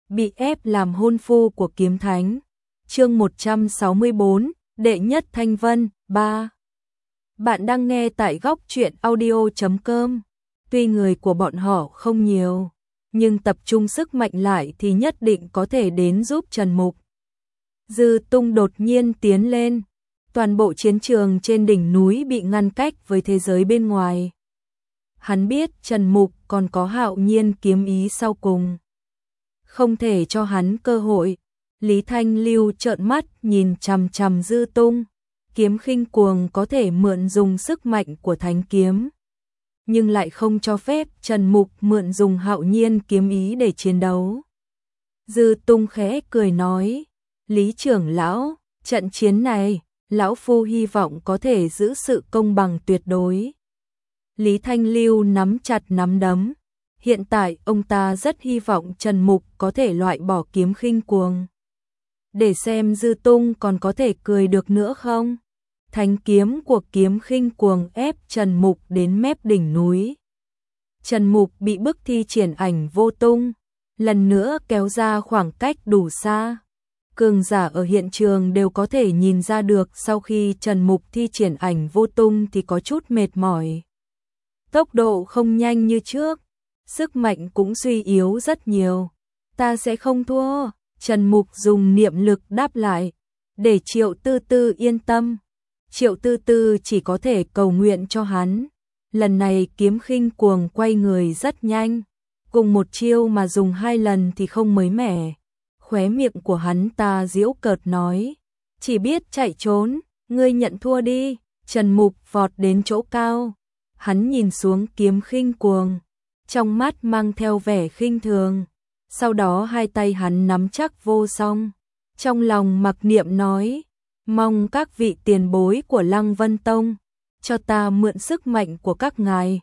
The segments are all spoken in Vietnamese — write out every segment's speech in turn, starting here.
bị ép làm hôn phu của kiếm thánh. Chương 164, đệ nhất Thanh Vân 3. Bạn đang nghe tại góc truyện audio.com. Tuy người của bọn họ không nhiều, nhưng tập trung sức mạnh lại thì nhất định có thể đến giúp Trần Mục. Dư Tung đột nhiên tiến lên, toàn bộ chiến trường trên đỉnh núi bị ngăn cách với thế giới bên ngoài. Hắn biết Trần Mục còn có Hạo Nhiên kiếm ý sau cùng, không thể cho hắn cơ hội. Lý Thanh Lưu trợn mắt nhìn chằm chằm Dư Tung. Kiếm khinh cuồng có thể mượn dùng sức mạnh của thánh kiếm, nhưng lại không cho phép Trần Mục mượn dùng Hạo Nhiên kiếm ý để chiến đấu. Dư Tung khẽ cười nói, Lý trưởng lão, trận chiến này, lão phu hy vọng có thể giữ sự công bằng tuyệt đối. Lý Thanh Lưu nắm chặt nắm đấm. Hiện tại ông ta rất hy vọng Trần Mục có thể loại bỏ kiếm khinh cuồng, để xem Dư Tung còn có thể cười được nữa không. Thánh kiếm của kiếm khinh cuồng ép Trần Mục đến mép đỉnh núi. Trần Mục bị bức thi triển ảnh vô tung, lần nữa kéo ra khoảng cách đủ xa. Cường giả ở hiện trường đều có thể nhìn ra được sau khi Trần Mục thi triển ảnh vô tung thì có chút mệt mỏi. Tốc độ không nhanh như trước, sức mạnh cũng suy yếu rất nhiều. Ta sẽ không thua, Trần Mục dùng niệm lực đáp lại, để Triệu Tư Tư yên tâm. Triệu Tư Tư chỉ có thể cầu nguyện cho hắn. Lần này kiếm khinh cuồng quay người rất nhanh, cùng một chiêu mà dùng 2 lần thì không mới mẻ. Khóe miệng của hắn ta giễu cợt nói, chỉ biết chạy trốn, ngươi nhận thua đi. Trần Mục vọt đến chỗ cao, hắn nhìn xuống kiếm khinh cuồng, trong mắt mang theo vẻ khinh thường. Sau đó hai tay hắn nắm chắc vô song, trong lòng mặc niệm nói, mong các vị tiền bối của Lăng Vân Tông cho ta mượn sức mạnh của các ngài.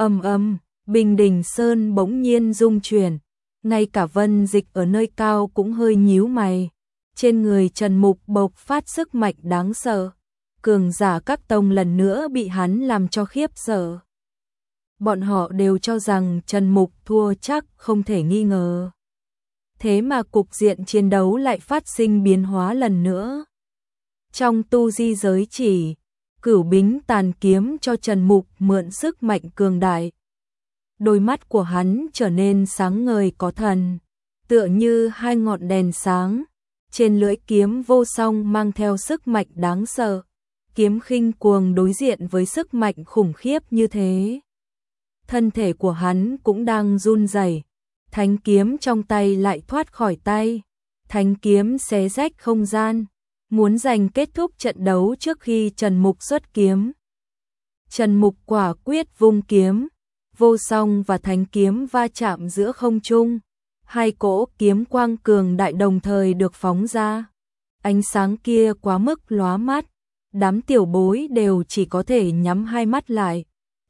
Bình Đỉnh Sơn bỗng nhiên rung chuyển, ngay cả Vân Dịch ở nơi cao cũng hơi nhíu mày. Trên người Trần Mục bộc phát sức mạnh đáng sợ, cường giả các tông lần nữa bị hắn làm cho khiếp sợ. Bọn họ đều cho rằng Trần Mục thua chắc không thể nghi ngờ. Thế mà cục diện chiến đấu lại phát sinh biến hóa lần nữa. Trong tu di giới chỉ, Cửu Bính tàn kiếm cho Trần Mục mượn sức mạnh cường đại. Đôi mắt của hắn trở nên sáng ngời có thần, tựa như 2 ngọn đèn sáng. Trên lưỡi kiếm vô song mang theo sức mạnh đáng sợ. Kiếm khinh cuồng đối diện với sức mạnh khủng khiếp như thế, thân thể của hắn cũng đang run rẩy. Thánh kiếm trong tay lại thoát khỏi tay. Thánh kiếm xé rách không gian, muốn giành kết thúc trận đấu trước khi Trần Mục xuất kiếm. Trần Mục quả quyết vung kiếm, vô song và thánh kiếm va chạm giữa không trung. 2 cỗ kiếm quang cường đại đồng thời được phóng ra. Ánh sáng kia quá mức lóa mắt, đám tiểu bối đều chỉ có thể nhắm 2 mắt lại.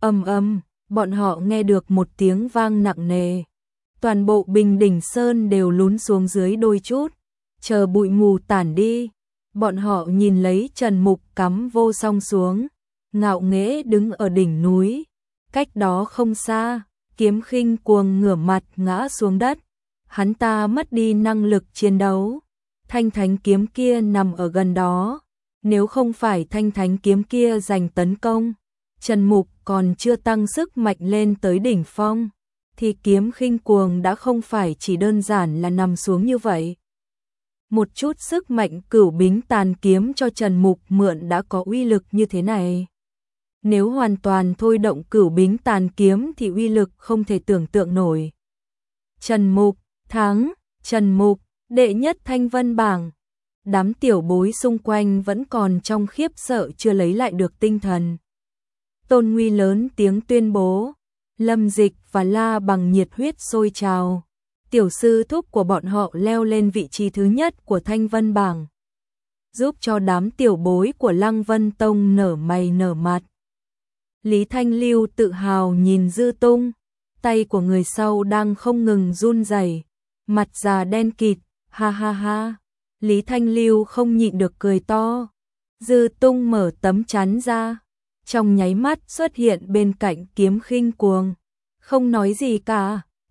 Bọn họ nghe được một tiếng vang nặng nề. Toàn bộ Bình Đỉnh Sơn đều lún xuống dưới đôi chút. Chờ bụi mù tản đi, bọn họ nhìn lấy Trần Mục cắm vô song xuống, ngạo nghễ đứng ở đỉnh núi. Cách đó không xa, kiếm khinh cuồng ngửa mặt ngã xuống đất. Hắn ta mất đi năng lực chiến đấu. Thanh thánh kiếm kia nằm ở gần đó. Nếu không phải thanh thánh kiếm kia giành tấn công, Trần Mục còn chưa tăng sức mạnh lên tới đỉnh phong, thì kiếm khinh cuồng đã không phải chỉ đơn giản là nằm xuống như vậy. Một chút sức mạnh Cửu Bính tàn kiếm cho Trần Mục mượn đã có uy lực như thế này. Nếu hoàn toàn thôi động Cửu Bính tàn kiếm thì uy lực không thể tưởng tượng nổi. Trần Mục thắng, Trần Mục đệ nhất Thanh Vân bảng. Đám tiểu bối xung quanh vẫn còn trong khiếp sợ chưa lấy lại được tinh thần. Tôn Nguy lớn tiếng tuyên bố, Lâm Dịch và La Bằng nhiệt huyết sôi trào. Tiểu sư thúc của bọn họ leo lên vị trí thứ nhất của Thanh Vân bảng, giúp cho đám tiểu bối của Lăng Vân Tông nở mày nở mặt. Lý Thanh Lưu tự hào nhìn Dư Tung, tay của người sau đang không ngừng run rẩy, mặt già đen kịt, ha ha ha. Lý Thanh Lưu không nhịn được cười to. Dư Tung mở tấm chắn ra, trong nháy mắt xuất hiện bên cạnh kiếm khinh cuồng, không nói gì cả.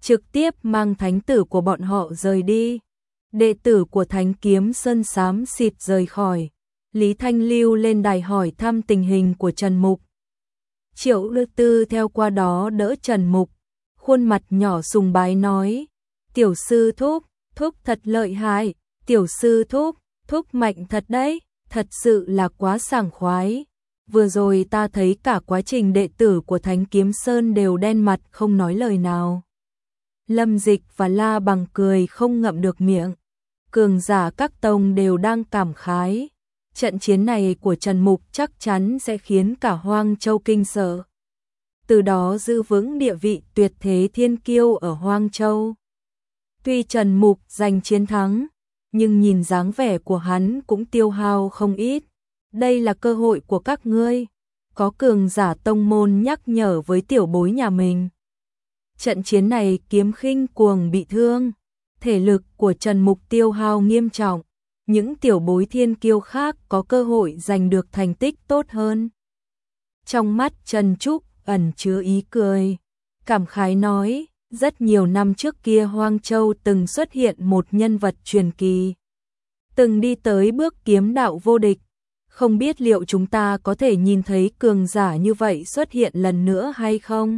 trực tiếp mang thánh tử của bọn họ rời đi. Đệ tử của Thánh Kiếm Sơn xám xịt rời khỏi. Lý Thanh Lưu lên đài hỏi thăm tình hình của Trần Mục. Triệu Lư Tư theo qua đó đỡ Trần Mục, khuôn mặt nhỏ sùng bái nói: "Tiểu sư thúc, thúc thật lợi hại, tiểu sư thúc, thúc mạnh thật đấy, thật sự là quá sảng khoái. Vừa rồi ta thấy cả quá trình đệ tử của Thánh Kiếm Sơn đều đen mặt không nói lời nào." Lâm Dịch và La Bằng cười không ngậm được miệng. Cường giả các tông đều đang cảm khái. Trận chiến này của Trần Mục chắc chắn sẽ khiến cả Hoang Châu kinh sợ. Từ đó giữ vững địa vị tuyệt thế thiên kiêu ở Hoang Châu. Tuy Trần Mục giành chiến thắng, nhưng nhìn dáng vẻ của hắn cũng tiêu hao không ít. Đây là cơ hội của các ngươi. Có cường giả tông môn nhắc nhở với tiểu bối nhà mình. Trận chiến này Kiếm Khinh Cuồng bị thương. Thể lực của Trần Mục tiêu hao nghiêm trọng. Những tiểu bối thiên kiêu khác có cơ hội giành được thành tích tốt hơn. Trong mắt Trần Trúc ẩn chứa ý cười. Cảm khái nói, rất nhiều năm trước kia Hoang Châu từng xuất hiện một nhân vật truyền kỳ. Từng đi tới bước kiếm đạo vô địch. Không biết liệu chúng ta có thể nhìn thấy cường giả như vậy xuất hiện lần nữa hay không?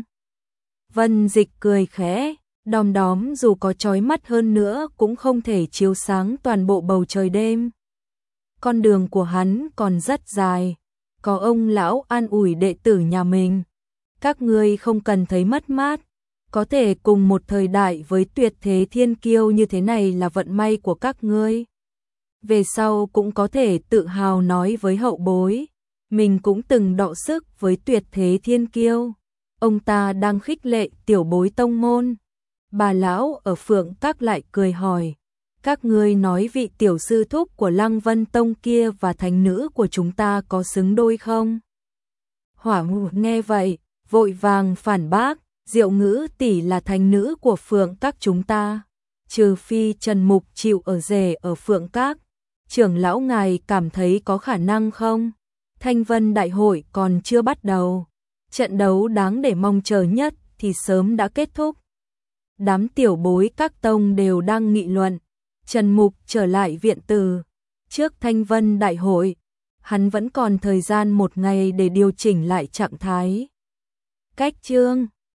Vân Dịch cười khẽ, đom đóm dù có chói mắt hơn nữa cũng không thể chiếu sáng toàn bộ bầu trời đêm. Con đường của hắn còn rất dài, có ông lão an ủi đệ tử nhà mình. Các ngươi không cần thấy mất mát, có thể cùng một thời đại với tuyệt thế thiên kiêu như thế này là vận may của các ngươi. Về sau cũng có thể tự hào nói với hậu bối, mình cũng từng đọ sức với tuyệt thế thiên kiêu. Ông ta đang khích lệ tiểu bối tông môn. Bà lão ở Phượng Các lại cười hỏi, các ngươi nói vị tiểu sư thúc của Lăng Vân Tông kia và thánh nữ của chúng ta có xứng đôi không? Hỏa Ngụ nghe vậy, vội vàng phản bác, Diệu Ngữ tỷ là thánh nữ của Phượng Các chúng ta. Trừ phi Trần Mục chịu ở rể ở Phượng Các. Trưởng lão ngài cảm thấy có khả năng không? Thanh Vân Đại hội còn chưa bắt đầu. Trận đấu đáng để mong chờ nhất thì sớm đã kết thúc. Đám tiểu bối các tông đều đang nghị luận. Trần Mục trở lại viện từ. Trước Thanh Vân Đại hội, hắn vẫn còn thời gian một ngày để điều chỉnh lại trạng thái. Cách chương